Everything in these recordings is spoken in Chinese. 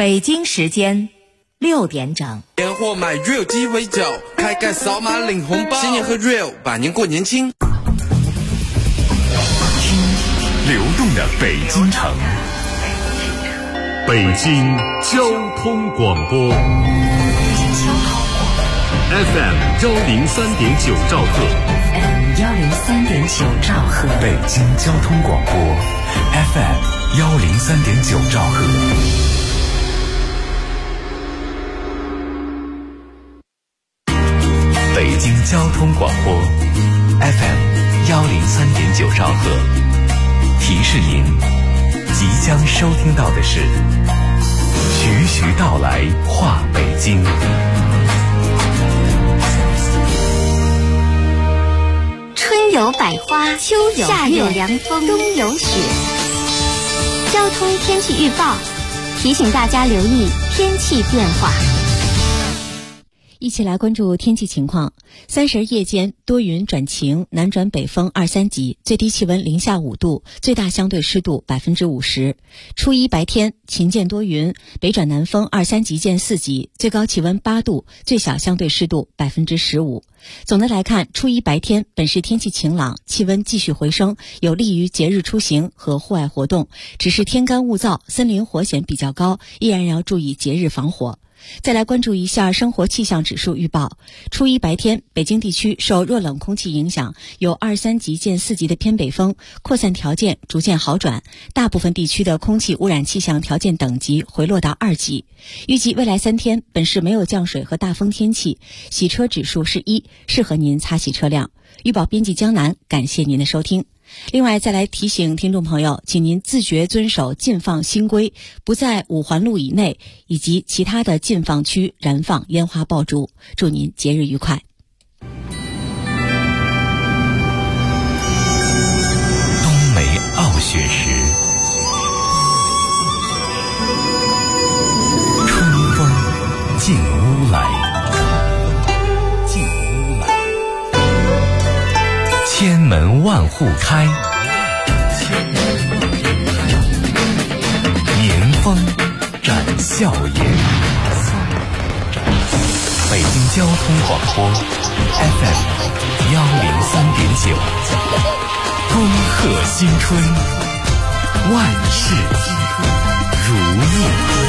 北京时间6点整。 年货买 Real 鸡尾酒，开盖扫码领红包，新年喝 Real， 百年过年轻。 听流动的北京城，北京交通广播 FM 103.9兆赫， FM 103.9兆赫， 北京交通广播 FM 103.9兆赫。北京交通广播 FM 103.9兆赫，提示您，即将收听到的是徐徐道来话北京。 春有百花，秋有夏有凉风，冬有雪。交通天气预报提醒大家留意天气变化。 一起来关注天气情况。30夜间多云转晴，南转北风2、3级，最低气温零下5度，最大相对湿度50%。初一白天晴间多云，北转南风2、3级见4级，最高气温8度，最小相对湿度15%。总的来看，初一白天本市天气晴朗，气温继续回升，有利于节日出行和户外活动。只是天干物燥，森林火险比较高，依然要注意节日防火。再来关注一下生活气象指数预报。初一白天，北京地区受弱冷空气影响，有2、3级见4级的偏北风，扩散条件逐渐好转，大部分地区的空气污染气象条件等级回落到2级。预计未来3天，本市没有降水和大风天气，洗车指数是1，适合您擦洗车辆。预报编辑江南，感谢您的收听。另外，再来提醒听众朋友，请您自觉遵守禁放新规，不在5环路以内以及其他的禁放区燃放烟花爆竹。祝您节日愉快。 冬梅傲雪时，春风进屋来。千门万户开，年风展笑颜。北京交通广播 FM 103.9，恭贺新春，万事如意。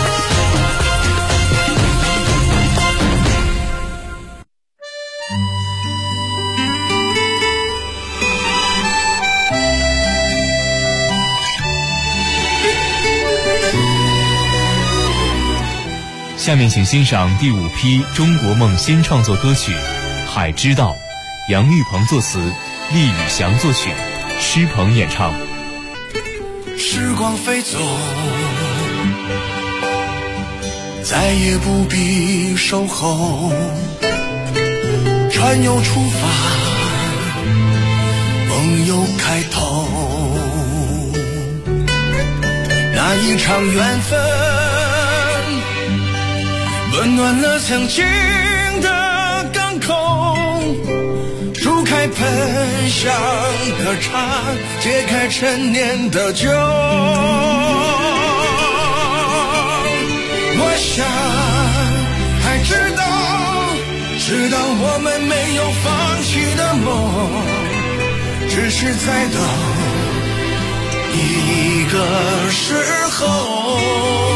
下面请欣赏第5批中国梦新创作歌曲《海之道》，杨玉鹏作词，厉宇翔作曲，施鹏演唱。 时光飞走，再也不必守候，船又出发，梦又开头，那一场缘分温暖了曾经的港口，煮开喷香的茶，解开陈年的酒。我想还知道我们没有放弃的梦，只是在等一个时候。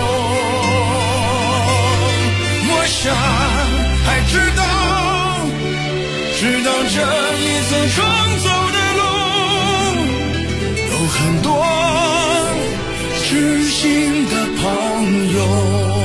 我想还知道这一次冲走的路，有很多知心的朋友。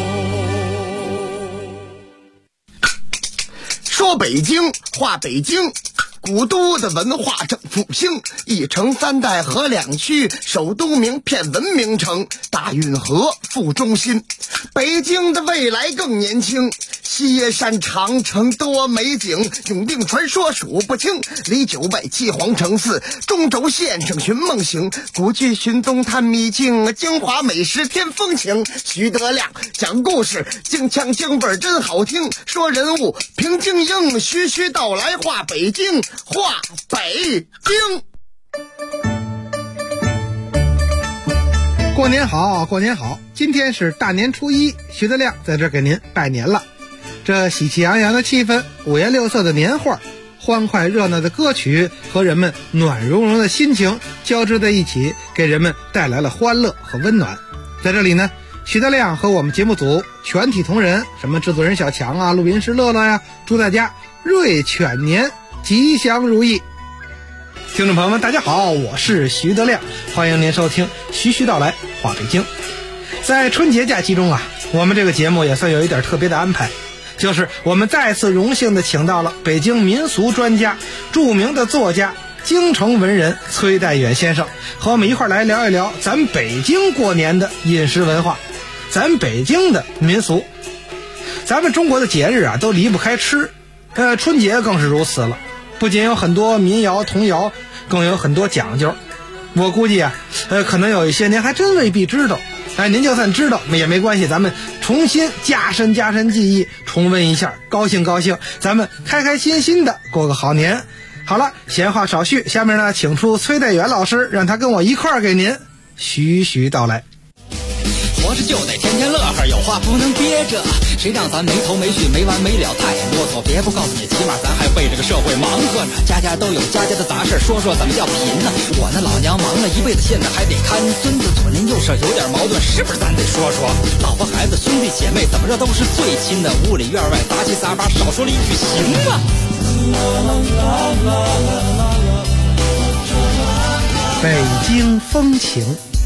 说北京话北京，古都的文化正复兴，一城3代河2区，首都名片文明城，大运河副中心。北京的未来更年轻，西耶山长城多美景，永定传说数不清，离9拜7皇城寺，中轴线上寻梦行，古剧寻踪探秘境，京华美食添风情。徐德亮讲故事，京腔京味真好听，说人物评京英，徐徐道来话北京，话北京。 过年好，过年好！今天是大年初一，徐德亮在这给您拜年了。这喜气洋洋的气氛，五颜六色的年画，欢快热闹的歌曲和人们暖融融的心情交织在一起，给人们带来了欢乐和温暖。在这里呢，徐德亮和我们节目组全体同仁，什么制作人小强啊，录音师乐乐呀，祝大家瑞犬年吉祥如意。听众朋友们，大家好，我是徐德亮，欢迎您收听徐徐道来话北京。在春节假期中啊，我们这个节目也算有一点特别的安排，就是我们再次荣幸的请到了北京民俗专家、著名的作家、京城文人崔代远先生，和我们一块来聊一聊咱北京过年的饮食文化，咱北京的民俗。咱们中国的节日啊，都离不开吃，春节更是如此了。不仅有很多民谣童谣，更有很多讲究。我估计啊，可能有一些您还真未必知道。您就算知道也没关系，咱们重新加深记忆，重温一下，高兴高兴，咱们开开心心的过个好年。好了，闲话少叙，下面呢，请出崔代远老师，让他跟我一块儿给您徐徐道来。 活着就得天天乐呵，有话不能憋着，谁让咱没头没绪没完没了太啰嗦。别不告诉你，起码咱还为这个社会忙活呢。家家都有家家的杂事，说说怎么叫贫呢？我那老娘忙了一辈子，现在还得看孙子，左邻右舍有点矛盾，是不是咱得说说？老婆孩子兄弟姐妹怎么着都是最亲的，屋里院外杂七杂八，少说了一句行吗？ 北京风情。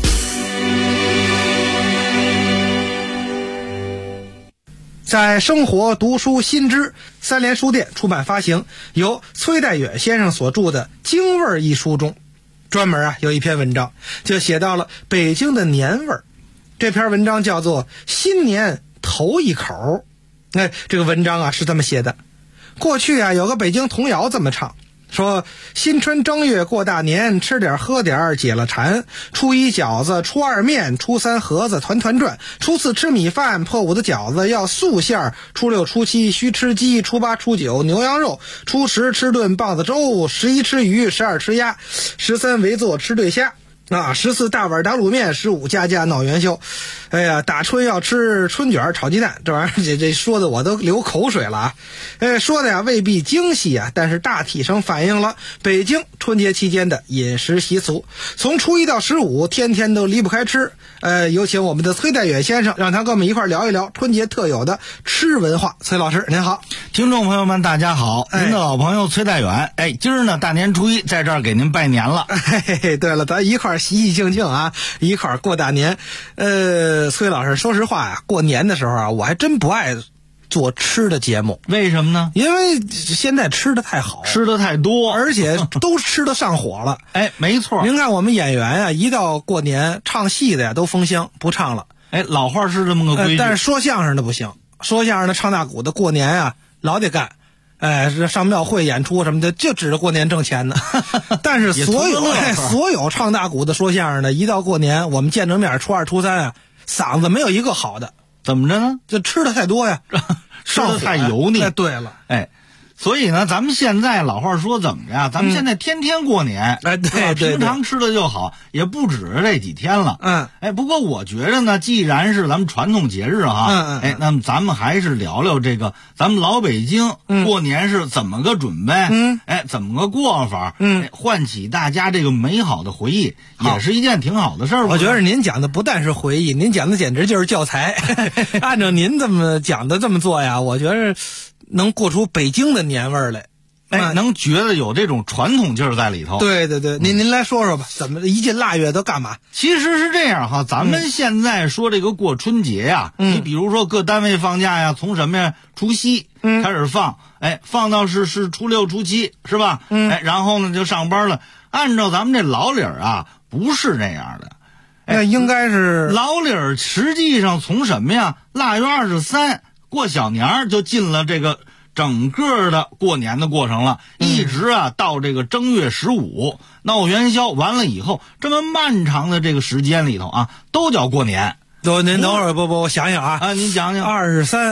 在生活读书新知三联书店出版发行，由崔代远先生所著的《京味儿》一书中，专门有一篇文章，就写到了北京的年味儿。这篇文章叫做《新年头一口》。这个文章是这么写的：过去有个北京童谣这么唱，说新春正月过大年，吃点喝点解了馋。初一饺子，初二面，初三盒子团团转。初四吃米饭，破五的饺子要素馅儿。初六初七须吃鸡，初八初九牛羊肉。初十吃顿棒子粥，11吃鱼，12吃鸭，13围坐吃对虾。14大碗打卤面，15家家闹元宵。哎呀，大春要吃春卷炒鸡蛋，这玩意儿这说的我都流口水了啊！说的未必精细啊，但是大体上反映了北京春节期间的饮食习俗。从初一到15，天天都离不开吃。有请我们的崔代远先生，让他跟我们一块聊一聊春节特有的吃文化。崔老师您好。 听众朋友们大家好，您的老朋友崔代远。今儿呢大年初一在这儿给您拜年了。 对了，咱一块喜喜庆庆啊，一块过大年。崔老师，说实话呀，过年的时候我还真不爱做吃的节目。 为什么呢？ 因为现在吃的太好， 吃的太多， 而且都吃得上火了。 没错。 您看我们演员一到过年唱戏的都封箱不唱了。 老话是这么个规矩。 但是说相声的不行，说相声的唱大鼓的过年老得干。上庙会演出什么的，就指着过年挣钱呢。但是所有唱大鼓的说相声的，一到过年我们见着面，初二初三嗓子没有一个好的。 怎么着呢？ 就吃的太多呀， 吃的太油腻。 对了， 所以呢，咱们现在老话说怎么着呀？咱们现在天天过年， 对， 平常吃的就好，也不止这几天了。不过我觉着呢，既然是咱们传统节日哈，那么咱们还是聊聊这个咱们老北京过年是怎么个准备，怎么个过法，唤起大家这个美好的回忆，也是一件挺好的事儿。 我觉得您讲的不但是回忆，您讲的简直就是教材。按照您这么讲的这么做呀，我觉得能过出北京的年味儿来， 能觉得有这种传统劲儿在里头。 对对对，您来说说吧，怎么一进腊月都干嘛？ 其实是这样哈，咱们现在说这个过春节呀，你比如说各单位放假呀，从什么呀，除夕开始放，放到是初六初七是吧？然后呢就上班了。按照咱们这老理儿不是这样的。 那应该是老理儿，实际上从什么呀？腊月23过小年儿就进了这个整个的过年的过程了，一直到这个正月15闹元宵完了以后，这么漫长的这个时间里头都叫过年。 您等会儿，不，我想想您讲讲。23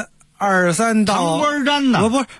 23到糖瓜粘的， 不是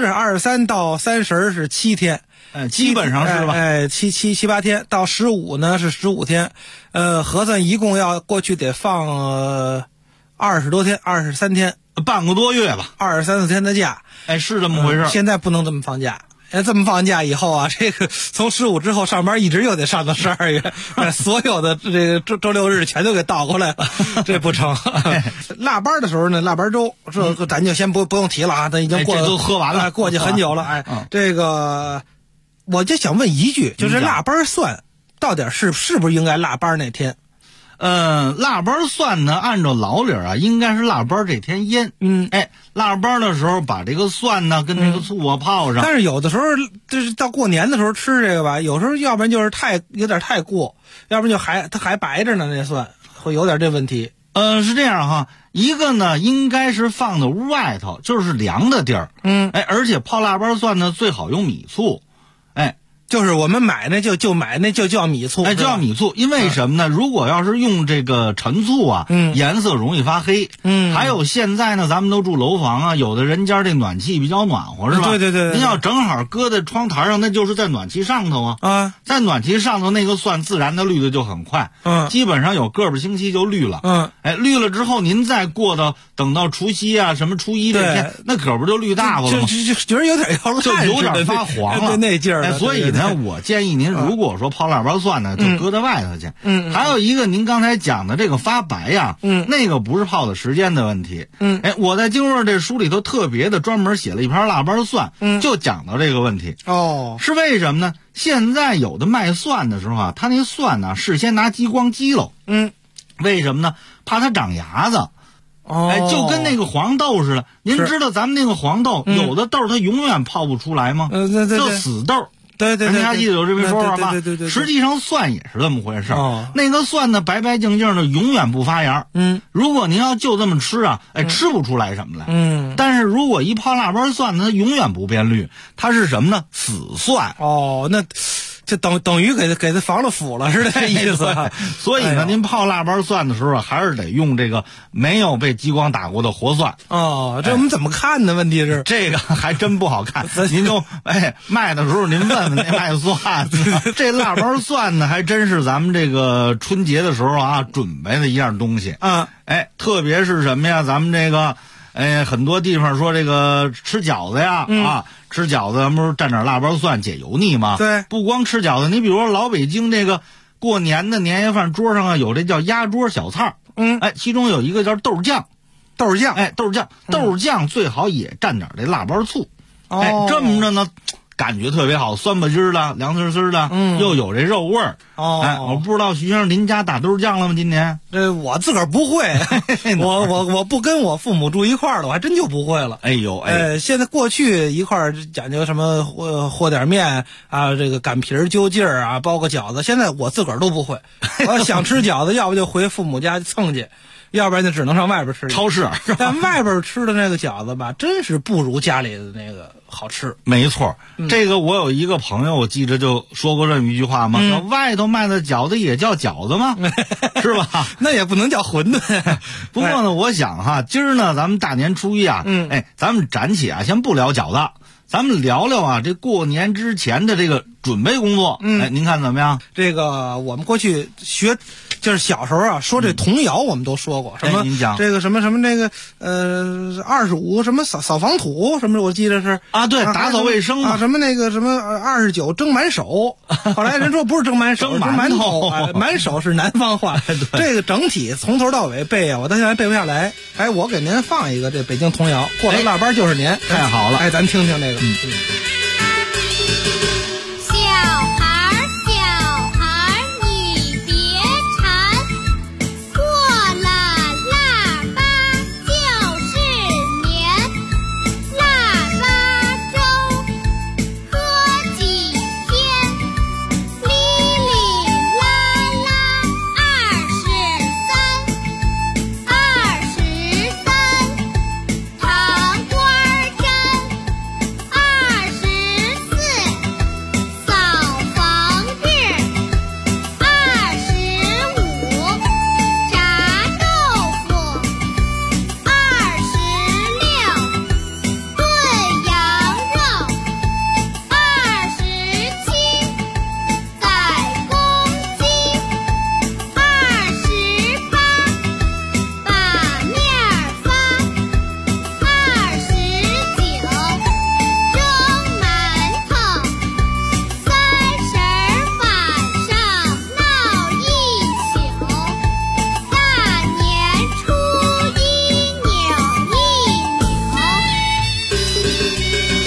23到30是7天， 基本上是吧 ？7、8天，到15呢是15天，核算一共要过去得放20多天，23天， 半个多月吧 ，23、24天的假。 是这么回事。 现在不能这么放假。这么放假以后啊，这个从15之后上班一直又得上到12月，所有的这个周六日全都给倒过来了，这不成。腊八的时候呢，腊八粥这咱就先不用提了啊，咱已经过这都喝完了， 过去很久了。这个我就想问一句，就是腊八蒜到底是不是应该腊八那天？ 腊八蒜呢，按照老理啊，应该是腊八这天腌。腊八的时候把这个蒜呢跟这个醋啊泡上。 但是有的时候就是到过年的时候吃这个吧，有时候要不然就是有点太过，要不然就它还白着呢，那蒜会有点这问题。 是这样哈，一个呢应该是放在屋外头，就是凉的地儿。而且泡腊八蒜呢最好用米醋。 就是我们买那就买那就叫米醋， 就叫米醋，因为什么呢？如果要是用这个陈醋啊，颜色容易发黑。还有现在呢，咱们都住楼房啊，有的人家这暖气比较暖和，是吧？ 对。 您要正好搁在窗台上，那就是在暖气上头啊。在暖气上头，那个蒜自然的绿的就很快。基本上有个把星期就绿了。绿了之后，您再等到除夕啊，什么初一这天，那可不就绿大发了吗？ 就觉得有点要烂， 就有点发黄了， 那劲儿。 所以呢。我建议您，如果说泡腊八蒜呢，就搁在外头去。还有一个，您刚才讲的这个发白呀，那个不是泡的时间的问题。我在京味这书里头特别的专门写了一篇腊八蒜，就讲到这个问题。是为什么呢？现在有的卖蒜的时候啊，他那蒜呢事先拿激光激喽。为什么呢？怕它长芽子。就跟那个黄豆似的。您知道咱们那个黄豆，有的豆它永远泡不出来吗？叫死豆。 对， 您还记得有这么说法吗？ 对。 实际上蒜也是这么回事。那个蒜呢，白白净净的，永远不发芽。如果您要就这么吃啊，吃不出来什么来。但是如果一泡腊八蒜呢，它永远不变绿，它是什么呢？死蒜。 那这等于给它防了腐了，是这意思。 所以呢，您泡腊八蒜的时候还是得用这个没有被激光打过的活蒜。 这我们怎么看呢？问题是这个还真不好看。您就卖的时候您问问那卖蒜这腊八蒜呢，还真是咱们这个春节的时候啊准备的一样东西。特别是什么呀？咱们这个很多地方说这个吃饺子呀，吃饺子咱不是蘸点腊八蒜解油腻吗？ 对， 不光吃饺子，你比如说老北京这个过年的年夜饭桌上啊，有这叫压桌小菜。其中有一个叫豆酱。豆酱最好也蘸点这腊八醋。这么着呢，感觉特别好，酸不筋的，凉丝丝的，又有这肉味儿。我不知道徐先生您家打豆酱了吗？今年？ 我自个儿不会，我不跟我父母住一块儿了，我还真就不会了。现在过去一块儿讲究什么和点面啊，这个擀皮儿揪劲儿啊，包个饺子，现在我自个儿都不会。我要想吃饺子，要不就回父母家蹭去。要不然就只能上外边吃超市。 但外边吃的那个饺子吧，真是不如家里的那个好吃。 没错，这个我有一个朋友，我记着就说过这么一句话嘛，说外头卖的饺子也叫饺子吗？是吧？ 那也不能叫馄饨。 不过呢，我想哈，今儿呢咱们大年初一啊，咱们暂且先不聊饺子，咱们聊聊啊这过年之前的这个准备工作。您看怎么样？ 这个我们过去学。就是小时候啊，说这童谣我们都说过，什么您讲这个什么那个25什么扫房土什么，我记得是啊，对，打扫卫生啊，什么那个什么29蒸满手，后来人说不是蒸满手，蒸满头，满手是南方话。这个整体从头到尾背啊，我到现在背不下来。我给您放一个这北京童谣，过了腊八就是年， 太好了。 咱听听这个。 糖瓜儿粘，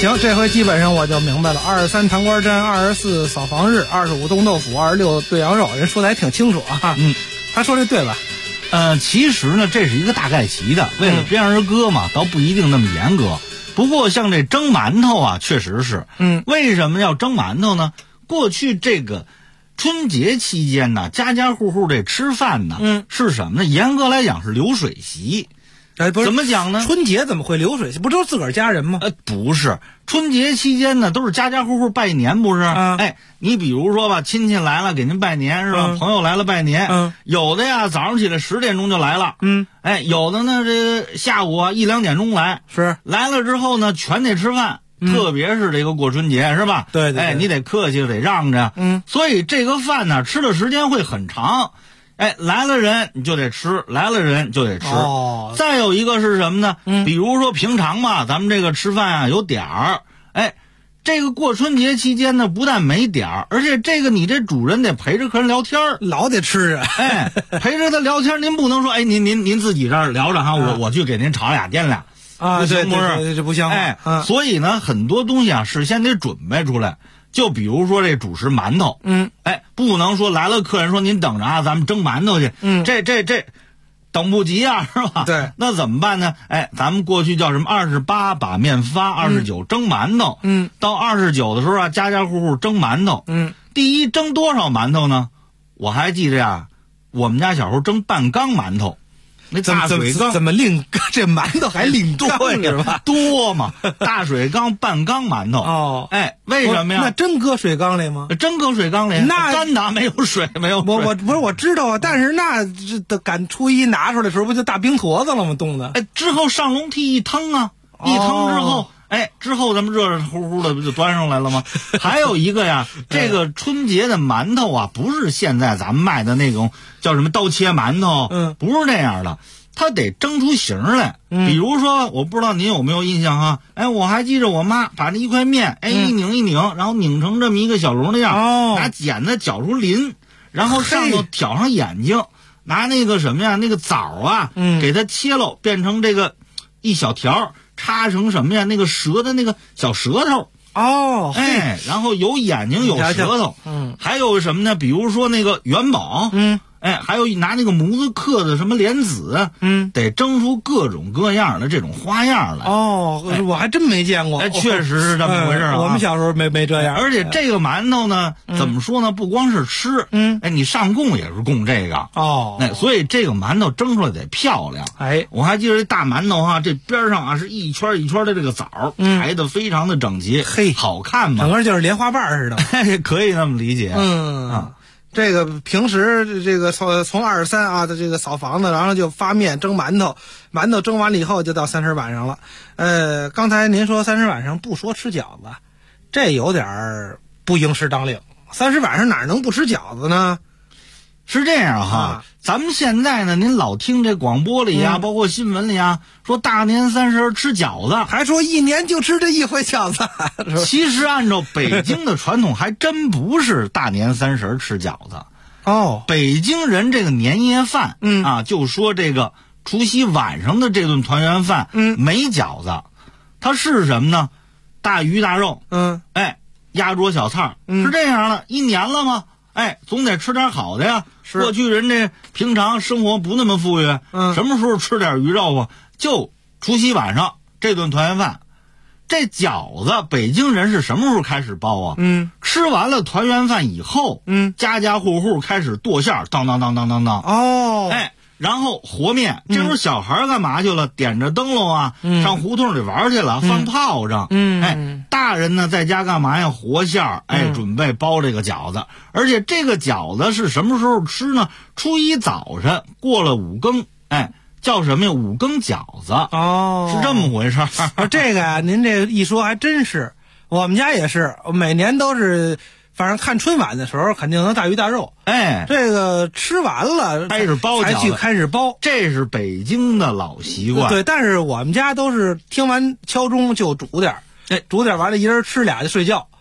行，这回基本上我就明白了。23糖瓜粘，24扫房日，25冻豆腐，26炖羊肉，人说的还挺清楚啊。他说这对吧？ 其实呢，这是一个大概齐的，为了编而歌嘛，倒不一定那么严格。不过像这蒸馒头啊，确实是。为什么要蒸馒头呢？过去这个春节期间呢，家家户户这吃饭呢，是什么呢？严格来讲是流水席。 不是怎么讲呢？ 春节怎么会流水席？不都是自个儿家人吗？ 不是，春节期间呢，都是家家户户拜年，不是？你比如说吧，亲戚来了给您拜年是吧？朋友来了拜年，有的呀早上起来10点钟就来了，有的呢这下午啊1、2点钟来， 是来了之后呢全得吃饭。特别是这个过春节是吧？ 对对， 你得客气得让着，所以这个饭呢吃的时间会很长。来了人你就得吃，来了人就得吃。再有一个是什么呢？比如说平常嘛，咱们这个吃饭啊有点儿，这个过春节期间呢，不但没点儿，而且这个你这主人得陪着客人聊天， 老得吃啊。 陪着他聊天，您不能说您自己这儿聊着哈，我去给您炒俩掂俩啊， 对，不是这不像话。 所以呢，很多东西啊事先得准备出来。就比如说这主食馒头，不能说来了客人说您等着啊，咱们蒸馒头去，这等不及啊，是吧？ 对， 那怎么办呢？咱们过去叫什么28把面发，29蒸馒头，到29的时候啊，家家户户蒸馒头，第一蒸多少馒头呢？我还记着呀，我们家小时候蒸半缸馒头。那大水缸怎么另这馒头还另多是吧？ 多嘛，大水缸半缸馒头。为什么呀？ 那真搁水缸里吗？ 真搁水缸里， 那干的没有水，没有水。 我不是我知道啊，但是那这赶初一拿出来的时候，不就大冰坨子了吗？冻的。 之后上笼屉一腾啊，一腾之后。之后咱们热热乎乎的不就端上来了吗？还有一个呀，这个春节的馒头啊，不是现在咱们卖的那种叫什么刀切馒头，不是这样的，它得蒸出形来。比如说，我不知道您有没有印象哈？我还记着我妈把那一块面，一拧一拧，然后拧成这么一个小笼的样，拿剪子绞出鳞，然后上头挑上眼睛，拿那个什么呀，那个枣啊，给它切喽，变成这个一小条。插成什么呀？那个蛇的那个小舌头然后有眼睛有舌头，还有什么呢？比如说那个元宝，还有拿那个模子刻的什么莲子，得蒸出各种各样的这种花样来。 我还真没见过。 确实是这么回事啊。 我们小时候没这样。 而且这个馒头呢，怎么说呢？不光是吃，你上供也是供这个所以这个馒头蒸出来得漂亮。我还记得这大馒头哈，这边上啊是一圈一圈的这个枣，排得非常的整齐，好看嘛， 整个就是莲花瓣似的， 可以那么理解。 这个平时这个从23啊的这个扫房子，然后就发面蒸馒头，馒头蒸完了以后就到30晚上了。刚才您说30晚上不说吃饺子，这有点不应时当令。30晚上哪能不吃饺子呢？ 是这样哈，咱们现在呢，您老听这广播里呀，包括新闻里啊，说大年30吃饺子， 还说一年就吃这一回饺子。 其实按照北京的传统，还真不是大年30吃饺子。北京人这个年夜饭，就说这个除夕晚上的这顿团圆饭，没饺子，它是什么呢？大鱼大肉，鸭桌小菜，是这样的，一年了吗？总得吃点好的呀。过去人这平常生活不那么富裕，什么时候吃点鱼肉啊？就除夕晚上这顿团圆饭。这饺子北京人是什么时候开始包啊？吃完了团圆饭以后，家家户户开始剁馅儿，当当当当当当。然后和面，这时候小孩干嘛去了？点着灯笼啊，上胡同里玩去了，放炮仗。大人呢在家干嘛呀？和馅儿，准备包这个饺子。而且这个饺子是什么时候吃呢？初一早晨过了5更，叫什么呀？5更饺子。是这么回事儿。 这个呀，您这一说还真是，我们家也是，每年都是。反正看春晚的时候，肯定能大鱼大肉。这个吃完了开始包饺子， 开始包， 这是北京的老习惯。 对，但是我们家都是听完敲钟就煮点，煮点完了一人吃俩就睡觉。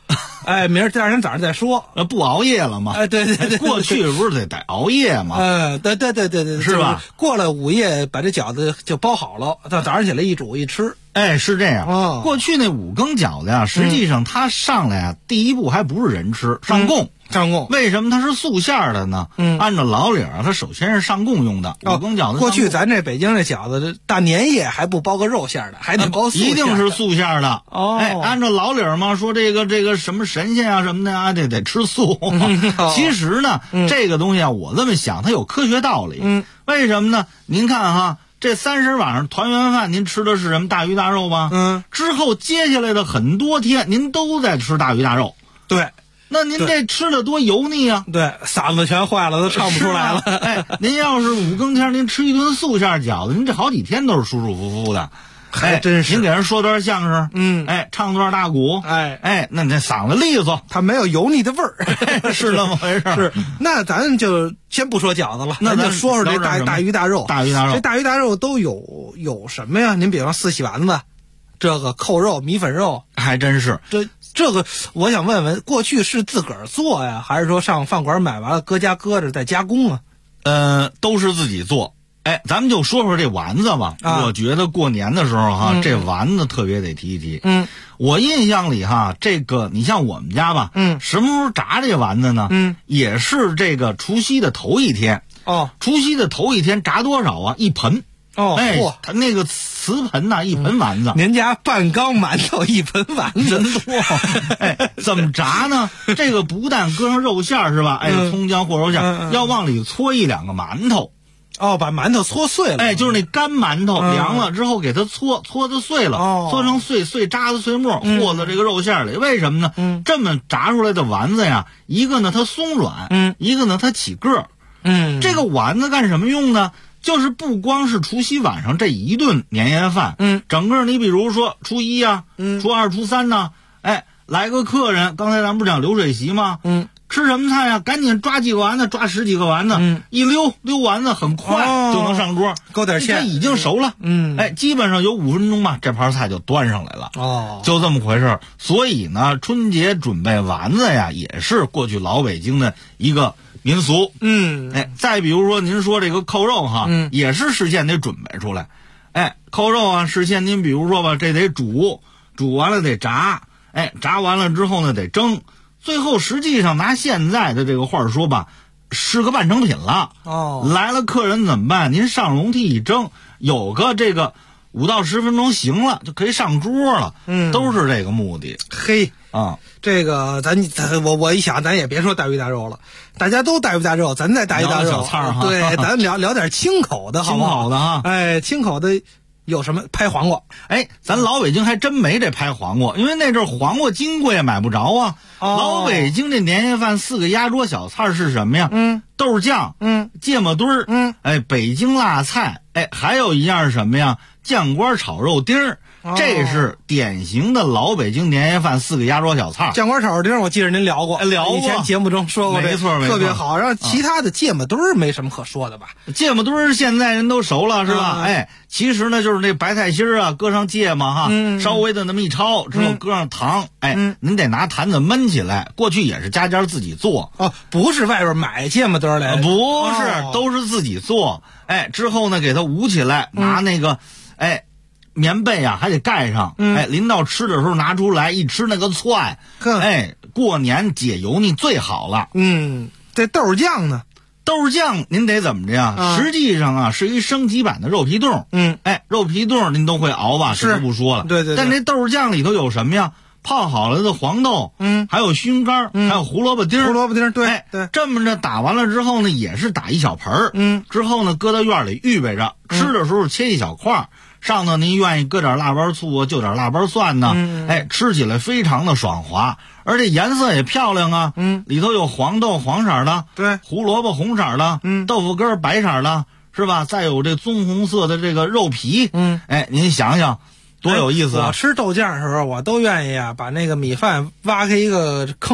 哎，明儿第二天早上再说， 不熬夜了嘛。 哎，对， 过去不是得熬夜吗？ 对， 是吧？ 过了午夜把这饺子就包好了，到早上起来一煮一吃。 哎，是这样。过去那五更饺子呀，实际上它上来啊，第一步还不是人吃，上供。 上供， 为什么它是素馅的呢？按照老理儿，它首先是上供用的。五更饺子过去咱这北京这饺子，大年夜还不包个肉馅的，还得包素馅的。 一定是素馅的。哎，按照老理儿嘛，说这个什么神仙啊什么的啊，得吃素。其实呢，这个东西啊，我这么想，它有科学道理。为什么呢？您看哈，这30晚上团圆饭，您吃的是什么大鱼大肉吧？之后接下来的很多天，您都在吃大鱼大肉。 对。 那您这吃的多油腻啊！ 对，嗓子全坏了，都唱不出来了。 哎，您要是五更天您吃一顿素馅饺子，您这好几天都是舒舒服服的。 还真是。 您给人说段相声，哎，唱段大鼓，哎，那这嗓子利索， 它没有油腻的味儿， 是那么回事。 是，那咱就先不说饺子了，咱就说说这大鱼大肉。 大鱼大肉， 这大鱼大肉都有什么呀？您比方四喜丸子，这个扣肉、米粉肉， 还真是这个，我想问问，过去是自个儿做呀，还是说上饭馆买完了搁家搁着再加工啊？ 都是自己做。哎，咱们就说说这丸子吧。我觉得过年的时候哈，这丸子特别得提一提。我印象里哈，这个你像我们家吧，什么时候炸这丸子呢？也是这个除夕的头一天。除夕的头一天炸多少啊？一盆。哎，他那个瓷盆呐，一盆丸子。 您家半缸馒头一盆丸子， 人多。哎，怎么炸呢？这个不但搁上肉馅是吧？哎，葱姜和肉馅，要往里搓1、2个馒头。 把馒头搓碎了。 哎，就是那干馒头凉了之后给它搓的碎了，搓成碎渣子碎末，和在这个肉馅里。为什么呢？这么炸出来的丸子呀，一个呢它松软，一个呢它起个儿。这个丸子干什么用呢？就是不光是除夕晚上这一顿年夜饭，整个你比如说初一啊，初二、初三呢，哎，来个客人，刚才咱们不是讲流水席吗？吃什么菜呀？赶紧抓几个丸子，抓10几个丸子，一溜丸子很快就能上桌， 勾点芡， 这已经熟了。哎，基本上有5分钟吧，这盘菜就端上来了。就这么回事。所以呢，春节准备丸子呀，也是过去老北京的一个民俗。哎，再比如说您说这个扣肉哈，也是事先得准备出来。哎，扣肉啊，事先您比如说吧，这得煮完了得炸，哎，炸完了之后呢得蒸。最后实际上拿现在的这个话说吧，是个半成品了。来了客人怎么办？您上笼屉一蒸，有个这个5到10分钟行了，就可以上桌了。都是这个目的。 嘿啊， 这个我一想，咱也别说大鱼大肉了，大家都大鱼大肉，咱再大鱼大肉。 小菜哈。 对，咱聊点清口的，好不好？ 清口的哈。 哎，清口的。有什么拍黄瓜？ 哎，咱老北京还真没这拍黄瓜，因为那阵儿黄瓜金贵，买不着啊。老北京这年夜饭4个压桌小菜是什么呀？豆酱，芥末墩儿，哎，北京辣菜，哎，还有一样是什么呀？酱瓜炒肉丁儿。这是典型的老北京年夜饭4个压桌小菜。 酱瓜炒肉丁，我记得您聊过，以前节目中说过， 没错， 特别好。然后其他的芥末墩儿没什么可说的吧？ 芥末墩儿现在人都熟了，是吧？哎，其实呢就是那白菜心儿啊，搁上芥末哈，稍微的那么一焯，之后搁上糖，哎，您得拿坛子焖起来。过去也是家自己做。 不是外边买芥末墩儿来， 不是，都是自己做。哎，之后呢给它捂起来，拿那个，哎。棉被啊还得盖上，哎，临到吃的时候拿出来一吃那个窜，哎，过年解油腻最好了。 这豆酱呢？ 豆酱您得怎么着呀？实际上啊是一升级版的肉皮冻。哎，肉皮冻您都会熬吧？这就不说了。 对。 但这豆酱里头有什么呀？泡好了的黄豆，还有熏干，还有胡萝卜丁。 对。 哎，这么着打完了之后呢，也是打一小盆儿。之后呢，搁到院里预备着，吃的时候切一小块。上头您愿意搁点腊八醋啊，就点腊八蒜呢，哎，吃起来非常的爽滑，而且颜色也漂亮啊。里头有黄豆黄色的， 对， 胡萝卜红色的，豆腐干白色的，是吧？再有这棕红色的这个肉皮，哎，您想想多有意思啊！ 我吃豆酱的时候，我都愿意啊，把那个米饭挖开一个坑。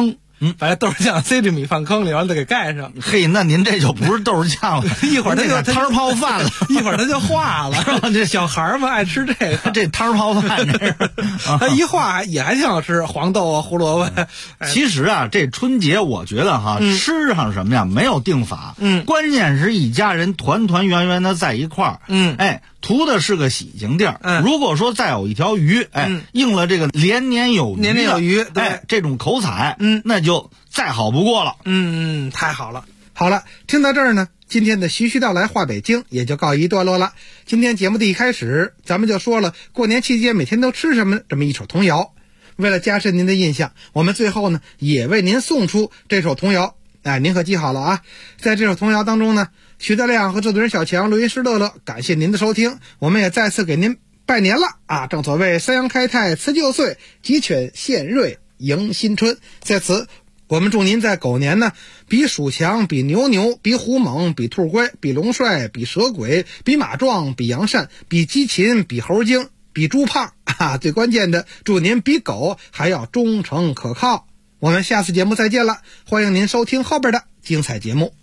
把这豆豉酱塞进米饭坑里，然后再给盖上。 嘿，那您这就不是豆豉酱了， 一会儿它就汤泡饭了， 一会儿它就化了。这小孩们爱吃这个， 这汤泡饭这是， 它一化也还挺好吃，黄豆啊、胡萝卜。 其实啊，这春节我觉得哈，吃上什么呀没有定法，关键是一家人团团圆圆的在一块儿，图的是个喜庆地儿。如果说再有一条鱼，应了这个年年有余， 年年有余，对， 这种口彩，那就再好不过了。 太好了。好了，听到这儿呢，今天的徐徐道来话北京也就告一段落了。今天节目的一开始，咱们就说了过年期间每天都吃什么这么一首童谣。为了加深您的印象，我们最后呢也为您送出这首童谣。您可记好了啊！在这首童谣当中呢，徐德亮和制作人小强、录音师乐乐，感谢您的收听，我们也再次给您拜年了啊！正所谓三阳开泰辞旧岁，鸡犬献瑞迎新春。在此，我们祝您在狗年呢，比鼠强，比牛牛，比虎猛，比兔乖，比龙帅，比蛇鬼，比马壮，比羊善，比鸡勤，比猴精，比猪胖啊！最关键的，祝您比狗还要忠诚可靠。我们下次节目再见了，欢迎您收听后边的精彩节目。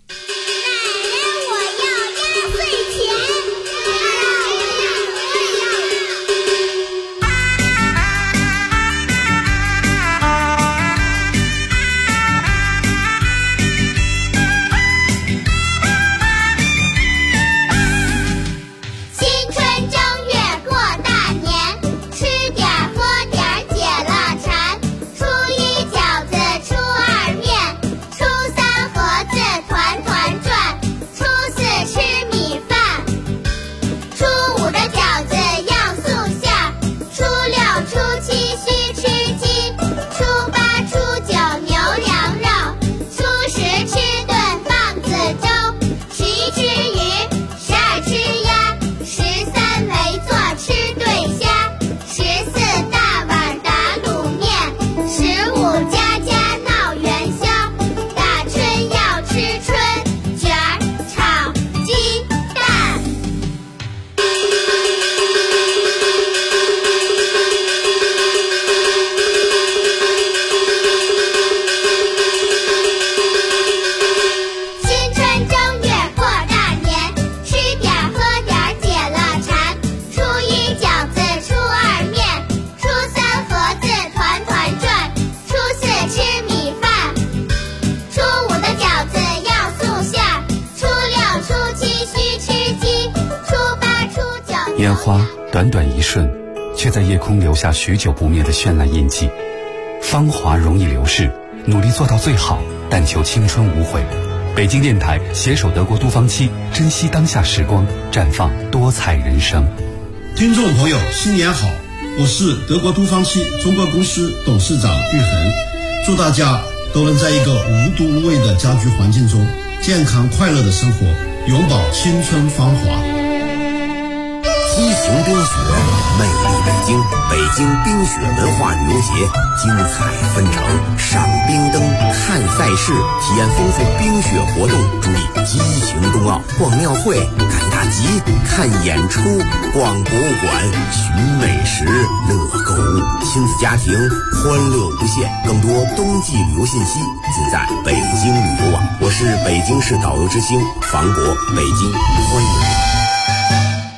烟花短短一瞬，却在夜空留下许久不灭的绚烂印记。芳华容易流逝，努力做到最好，但求青春无悔。北京电台携手德国都芳期，珍惜当下时光，绽放多彩人生。 听众朋友，新年好！我是德国都芳期中国公司董事长玉恒，祝大家都能在一个无毒无味的家居环境中，健康快乐的生活，永葆青春芳华。 激情冰雪，魅力北京，北京冰雪文化旅游节精彩纷呈，赏冰灯，看赛事，体验丰富冰雪活动，助力激情冬奥，逛庙会，赶大集，看演出，逛博物馆，寻美食，乐购物，亲子家庭欢乐无限。更多冬季旅游信息尽在北京旅游网。我是北京市导游之星房博，北京欢迎。